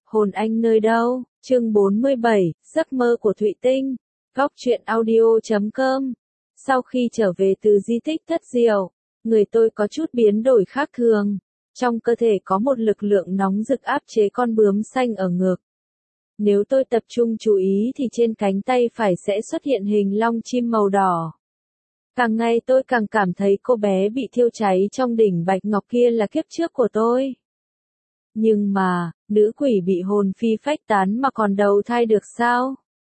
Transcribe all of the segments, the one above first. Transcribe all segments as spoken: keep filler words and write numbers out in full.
Hồn anh nơi đâu? Chương bốn mươi bảy, giấc mơ của Thụy Tinh. Góc truyện audio chấm com. Sau khi trở về từ di tích Thất Diệu, người tôi có chút biến đổi khác thường. Trong cơ thể có một lực lượng nóng rực áp chế con bướm xanh ở ngực. Nếu tôi tập trung chú ý thì trên cánh tay phải sẽ xuất hiện hình long chim màu đỏ. Càng ngày tôi càng cảm thấy cô bé bị thiêu cháy trong đỉnh bạch ngọc kia là kiếp trước của tôi. Nhưng mà, nữ quỷ bị hồn phi phách tán mà còn đầu thai được sao?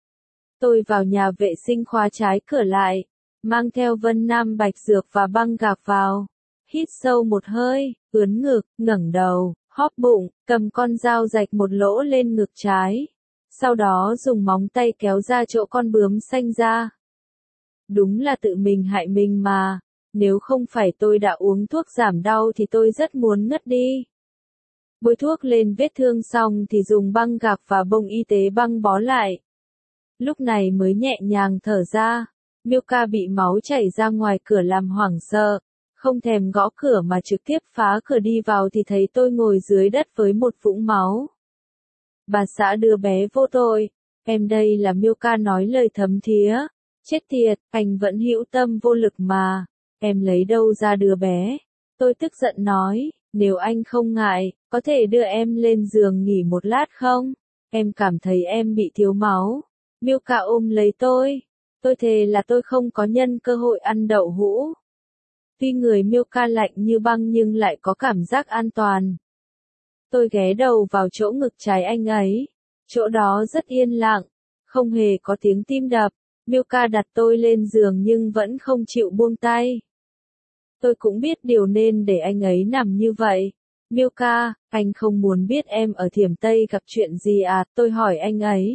Tôi vào nhà vệ sinh khóa trái cửa lại, mang theo Vân Nam Bạch Dược và băng gạc vào. Hít sâu một hơi, ướn ngực, ngẩng đầu, hóp bụng, cầm con dao rạch một lỗ lên ngực trái. Sau đó dùng móng tay kéo ra chỗ con bướm xanh ra. Đúng là tự mình hại mình mà, nếu không phải tôi đã uống thuốc giảm đau thì tôi rất muốn ngất đi. Bôi thuốc lên vết thương xong thì dùng băng gạc và bông y tế băng bó lại. Lúc này mới nhẹ nhàng thở ra. Milka bị máu chảy ra ngoài cửa làm hoảng sợ, không thèm gõ cửa mà trực tiếp phá cửa đi vào thì thấy tôi ngồi dưới đất với một vũng máu. Bà xã đưa bé vô tội, em đây là Milka nói lời thấm thía. Chết tiệt, anh vẫn hữu tâm vô lực mà, em lấy đâu ra đứa bé. Tôi tức giận nói, nếu anh không ngại, có thể đưa em lên giường nghỉ một lát không? Em cảm thấy em bị thiếu máu. Milka ôm lấy tôi. Tôi thề là tôi không có nhân cơ hội ăn đậu hũ. Tuy người Milka lạnh như băng nhưng lại có cảm giác an toàn. Tôi ghé đầu vào chỗ ngực trái anh ấy. Chỗ đó rất yên lặng, không hề có tiếng tim đập. Milka đặt tôi lên giường nhưng vẫn không chịu buông tay. Tôi cũng biết điều nên để anh ấy nằm như vậy. Milka, anh không muốn biết em ở Thiểm Tây gặp chuyện gì à? Tôi hỏi anh ấy.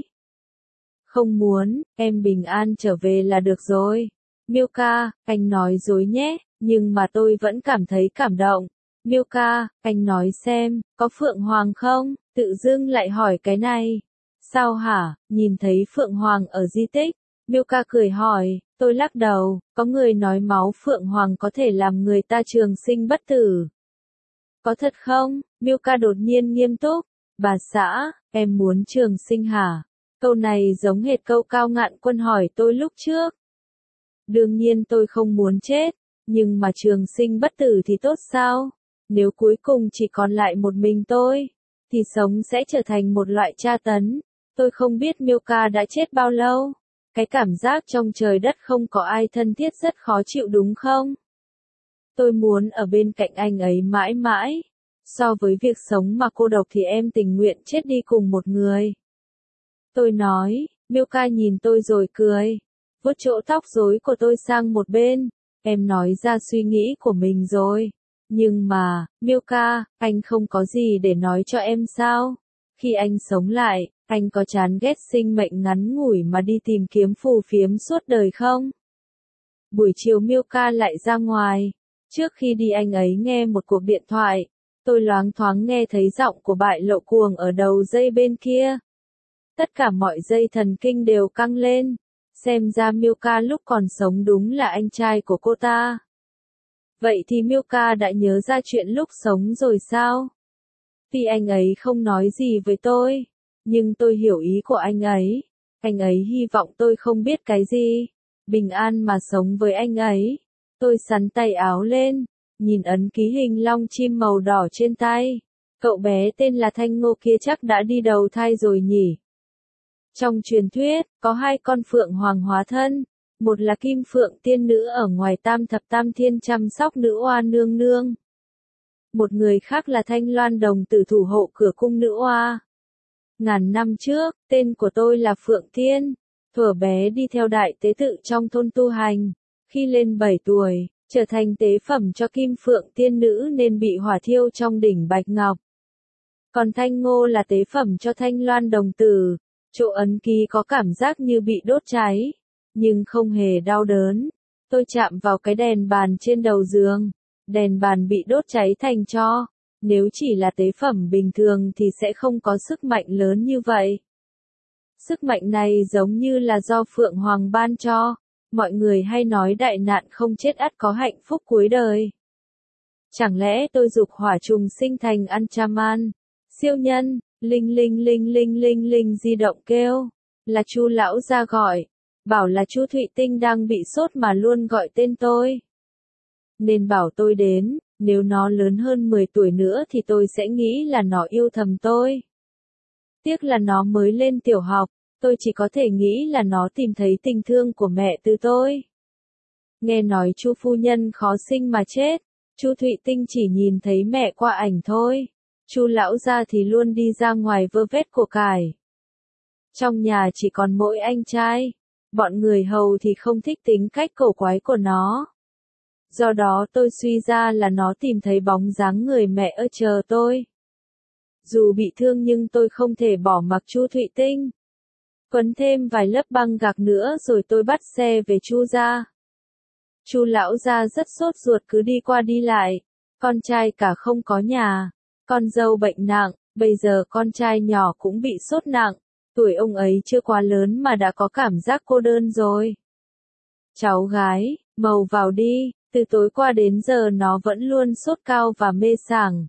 Không muốn, em bình an trở về là được rồi. Milka, anh nói dối nhé, nhưng mà tôi vẫn cảm thấy cảm động. Milka, anh nói xem, có Phượng Hoàng không? Tự dưng lại hỏi cái này. Sao hả, nhìn thấy Phượng Hoàng ở di tích? Milka cười hỏi, tôi lắc đầu, có người nói máu Phượng Hoàng có thể làm người ta trường sinh bất tử. Có thật không? Milka đột nhiên nghiêm túc. Bà xã, em muốn trường sinh hả? Câu này giống hệt câu Cao Ngạn Quân hỏi tôi lúc trước. Đương nhiên tôi không muốn chết, nhưng mà trường sinh bất tử thì tốt sao? Nếu cuối cùng chỉ còn lại một mình tôi, thì sống sẽ trở thành một loại tra tấn. Tôi không biết Milka đã chết bao lâu. Cái cảm giác trong trời đất không có ai thân thiết rất khó chịu đúng không? Tôi muốn ở bên cạnh anh ấy mãi mãi. So với việc sống mà cô độc thì em tình nguyện chết đi cùng một người. Tôi nói, Milka nhìn tôi rồi cười. Vuốt chỗ tóc rối của tôi sang một bên. Em nói ra suy nghĩ của mình rồi. Nhưng mà, Milka, anh không có gì để nói cho em sao? Khi anh sống lại, anh có chán ghét sinh mệnh ngắn ngủi mà đi tìm kiếm phù phiếm suốt đời không? Buổi chiều Milka lại ra ngoài. Trước khi đi anh ấy nghe một cuộc điện thoại. Tôi loáng thoáng nghe thấy giọng của bại lộ cuồng ở đầu dây bên kia. Tất cả mọi dây thần kinh đều căng lên. Xem ra Milka lúc còn sống đúng là anh trai của cô ta. Vậy thì Milka đã nhớ ra chuyện lúc sống rồi sao? Tuy anh ấy không nói gì với tôi, nhưng tôi hiểu ý của anh ấy. Anh ấy hy vọng tôi không biết cái gì. Bình an mà sống với anh ấy. Tôi xắn tay áo lên, nhìn ấn ký hình long chim màu đỏ trên tay. Cậu bé tên là Thanh Ngô kia chắc đã đi đầu thai rồi nhỉ? Trong truyền thuyết, có hai con phượng hoàng hóa thân. Một là Kim Phượng tiên nữ ở ngoài Tam Thập Tam Thiên chăm sóc nữ oa nương nương. Một người khác là Thanh Loan đồng tử thủ hộ cửa cung nữ oa. Ngàn năm trước, tên của tôi là Phượng Thiên. Thuở bé đi theo đại tế tự trong thôn tu hành. Khi lên bảy tuổi, trở thành tế phẩm cho Kim Phượng tiên nữ nên bị hỏa thiêu trong đỉnh Bạch Ngọc. Còn Thanh Ngô là tế phẩm cho Thanh Loan đồng tử. Chỗ ấn ký có cảm giác như bị đốt cháy, nhưng không hề đau đớn. Tôi chạm vào cái đèn bàn trên đầu giường. Đèn bàn bị đốt cháy thành tro. Nếu chỉ là tế phẩm bình thường thì sẽ không có sức mạnh lớn như vậy. Sức mạnh này giống như là do Phượng Hoàng ban cho. Mọi người hay nói đại nạn không chết ắt có hạnh phúc cuối đời. Chẳng lẽ tôi dục hỏa trùng sinh thành Anchaman, siêu nhân, Linh linh linh linh linh linh di động kêu, là Chu lão gia gọi, bảo là Chu Thụy Tinh đang bị sốt mà luôn gọi tên tôi. Nên bảo tôi đến, nếu nó lớn hơn mười tuổi nữa thì tôi sẽ nghĩ là nó yêu thầm tôi. Tiếc là nó mới lên tiểu học, tôi chỉ có thể nghĩ là nó tìm thấy tình thương của mẹ từ tôi. Nghe nói Chu phu nhân khó sinh mà chết, Chu Thụy Tinh chỉ nhìn thấy mẹ qua ảnh thôi. Chu lão gia thì luôn đi ra ngoài vơ vét của cải. Trong nhà chỉ còn mỗi anh trai, bọn người hầu thì không thích tính cách cổ quái của nó. Do đó tôi suy ra là nó tìm thấy bóng dáng người mẹ ở chờ tôi. Dù bị thương nhưng tôi không thể bỏ mặc Chu Thụy Tinh. Quấn thêm vài lớp băng gạc nữa rồi tôi bắt xe về Chu gia. Chu lão gia rất sốt ruột cứ đi qua đi lại, con trai cả không có nhà, con dâu bệnh nặng, bây giờ con trai nhỏ cũng bị sốt nặng, tuổi ông ấy chưa quá lớn mà đã có cảm giác cô đơn rồi. Cháu gái, màu vào đi, từ tối qua đến giờ nó vẫn luôn sốt cao và mê sảng.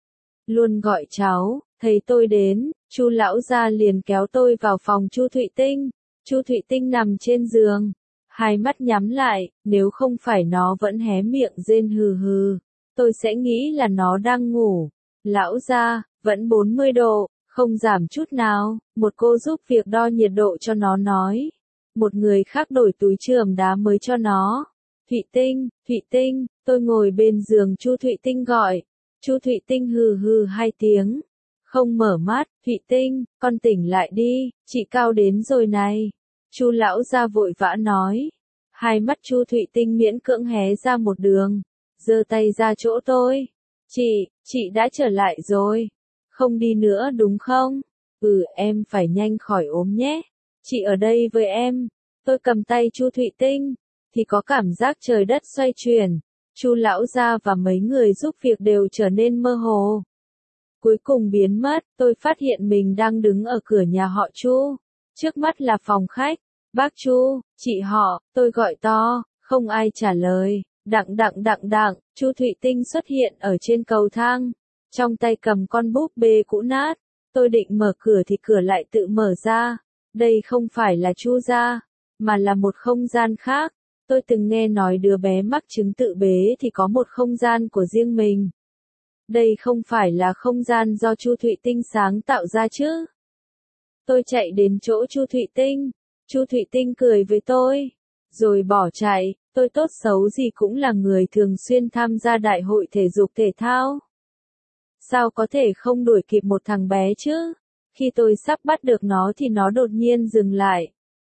Luôn gọi cháu, thấy tôi đến, Chu lão gia liền kéo tôi vào phòng Chu Thụy Tinh. Chu Thụy Tinh nằm trên giường, hai mắt nhắm lại, nếu không phải nó vẫn hé miệng rên hừ hừ, tôi sẽ nghĩ là nó đang ngủ. Lão gia, vẫn bốn mươi độ, không giảm chút nào, một cô giúp việc đo nhiệt độ cho nó nói. Một người khác đổi túi chườm đá mới cho nó. Thụy Tinh, Thụy Tinh, tôi ngồi bên giường Chu Thụy Tinh gọi. Chu Thụy Tinh hừ hừ hai tiếng, không mở mắt. Thụy Tinh, con tỉnh lại đi, chị Cao đến rồi này. Chu lão gia vội vã nói. Hai mắt Chu Thụy Tinh miễn cưỡng hé ra một đường, giơ tay ra chỗ tôi. Chị, chị đã trở lại rồi. Không đi nữa đúng không? Ừ, em phải nhanh khỏi ốm nhé. Chị ở đây với em. Tôi cầm tay Chu Thụy Tinh, thì có cảm giác trời đất xoay chuyển. Chu lão gia và mấy người giúp việc đều trở nên mơ hồ. Cuối cùng biến mất, tôi phát hiện mình đang đứng ở cửa nhà họ Chu. Trước mắt là phòng khách. Bác Chu, chị họ, tôi gọi to, không ai trả lời. Đặng đặng đặng đặng, Chu Thụy Tinh xuất hiện ở trên cầu thang, trong tay cầm con búp bê cũ nát. Tôi định mở cửa thì cửa lại tự mở ra. Đây không phải là Chu gia, mà là một không gian khác. Tôi từng nghe nói đứa bé mắc chứng tự bế thì có một không gian của riêng mình. Đây không phải là không gian do Chu Thụy Tinh sáng tạo ra chứ? Tôi chạy đến chỗ Chu Thụy Tinh. Chu Thụy Tinh cười với tôi, rồi bỏ chạy. Tôi tốt xấu gì cũng là người thường xuyên tham gia đại hội thể dục thể thao. Sao có thể không đuổi kịp một thằng bé chứ? Khi tôi sắp bắt được nó thì nó đột nhiên dừng lại.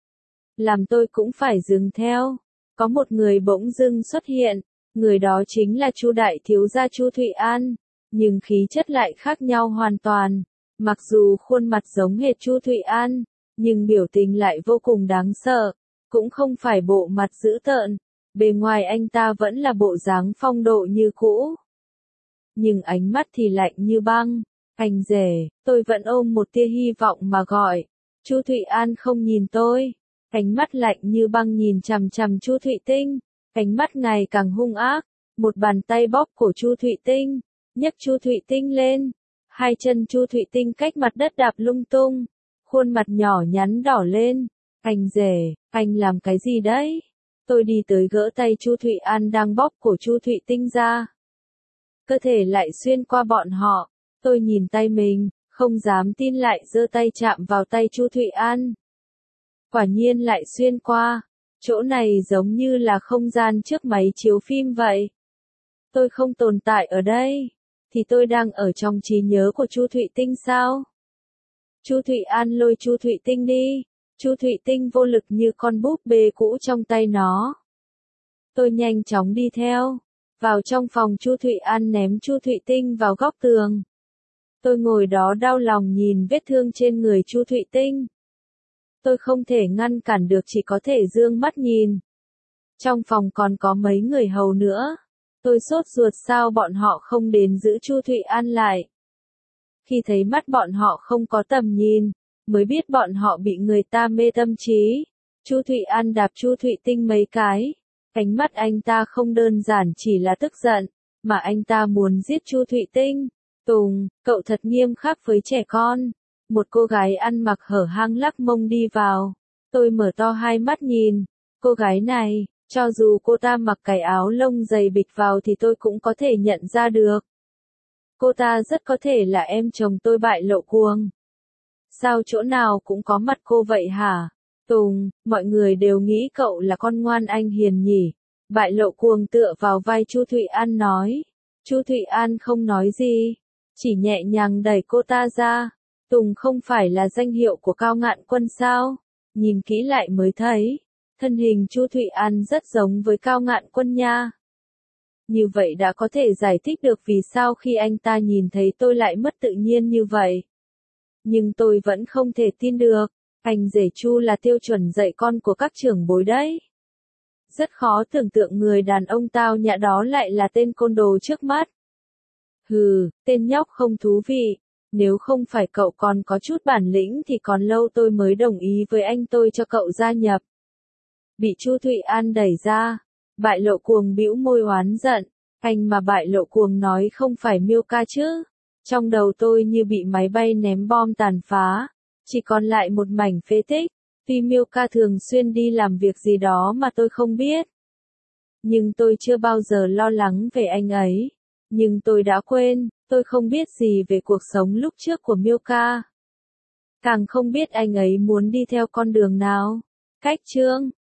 Làm tôi cũng phải dừng theo. Có một người bỗng dưng xuất hiện, người đó chính là Chu đại thiếu gia Chu Thụy An, nhưng khí chất lại khác nhau hoàn toàn. Mặc dù khuôn mặt giống hệt Chu Thụy An, nhưng biểu tình lại vô cùng đáng sợ, cũng không phải bộ mặt dữ tợn, bề ngoài anh ta vẫn là bộ dáng phong độ như cũ. Nhưng ánh mắt thì lạnh như băng. Anh rể, tôi vẫn ôm một tia hy vọng mà gọi. Chu Thụy An không nhìn tôi, ánh mắt lạnh như băng nhìn chằm chằm Chu Thụy Tinh, ánh mắt ngày càng hung ác. Một bàn tay bóp cổ Chu Thụy Tinh, nhấc Chu Thụy Tinh lên, hai chân Chu Thụy Tinh cách mặt đất đạp lung tung, khuôn mặt nhỏ nhắn đỏ lên. Anh rể, anh làm cái gì đấy? Tôi đi tới gỡ tay Chu Thụy An đang bóp cổ Chu Thụy Tinh ra. Cơ thể lại xuyên qua bọn họ. Tôi nhìn tay mình, không dám tin lại giơ tay chạm vào tay Chu Thụy An. Quả nhiên lại xuyên qua. Chỗ này giống như là không gian trước máy chiếu phim vậy. Tôi không tồn tại ở đây. Thì tôi đang ở trong trí nhớ của Chu Thụy Tinh sao? Chu Thụy An lôi Chu Thụy Tinh đi. Chu Thụy Tinh vô lực như con búp bê cũ trong tay nó. Tôi nhanh chóng đi theo. Vào trong phòng Chu Thụy An ném Chu Thụy Tinh vào góc tường. Tôi ngồi đó đau lòng nhìn vết thương trên người Chu Thụy Tinh. Tôi không thể ngăn cản được, chỉ có thể dương mắt nhìn. Trong phòng còn có mấy người hầu nữa. Tôi sốt ruột sao bọn họ không đến giữ Chu Thụy An lại. Khi thấy mắt bọn họ không có tầm nhìn, mới biết bọn họ bị người ta mê tâm trí. Chu Thụy An đạp Chu Thụy Tinh mấy cái. Ánh mắt anh ta không đơn giản chỉ là tức giận, mà anh ta muốn giết Chu Thụy Tinh. Tùng, cậu thật nghiêm khắc với trẻ con. Một cô gái ăn mặc hở hang lắc mông đi vào. Tôi mở to hai mắt nhìn. Cô gái này, cho dù cô ta mặc cái áo lông dày bịch vào thì tôi cũng có thể nhận ra được. Cô ta rất có thể là em chồng tôi Bại Lộ Cuồng. Sao chỗ nào cũng có mặt cô vậy hả? Tùng, mọi người đều nghĩ cậu là con ngoan anh hiền nhỉ. Bại Lộ Cuồng tựa vào vai Chu Thụy An nói. Chu Thụy An không nói gì, chỉ nhẹ nhàng đẩy cô ta ra. Tùng không phải là danh hiệu của Cao Ngạn Quân sao? Nhìn kỹ lại mới thấy, thân hình Chu Thụy An rất giống với Cao Ngạn Quân nha. Như vậy đã có thể giải thích được vì sao khi anh ta nhìn thấy tôi lại mất tự nhiên như vậy. Nhưng tôi vẫn không thể tin được, anh rể Chu là tiêu chuẩn dạy con của các trưởng bối đấy. Rất khó tưởng tượng người đàn ông tao nhã đó lại là tên côn đồ trước mắt. Hừ, tên nhóc không thú vị. Nếu không phải cậu còn có chút bản lĩnh thì còn lâu tôi mới đồng ý với anh tôi cho cậu gia nhập. Bị Chu Thụy An đẩy ra, Bại Lộ Cuồng bĩu môi oán giận. Anh mà Bại Lộ Cuồng nói không phải Miêu Ca chứ. Trong đầu tôi như bị máy bay ném bom tàn phá, chỉ còn lại một mảnh phế tích. Tuy Miêu Ca thường xuyên đi làm việc gì đó mà tôi không biết. Nhưng tôi chưa bao giờ lo lắng về anh ấy. Nhưng tôi đã quên, tôi không biết gì về cuộc sống lúc trước của Miêu Ca. Càng không biết anh ấy muốn đi theo con đường nào. Cách chương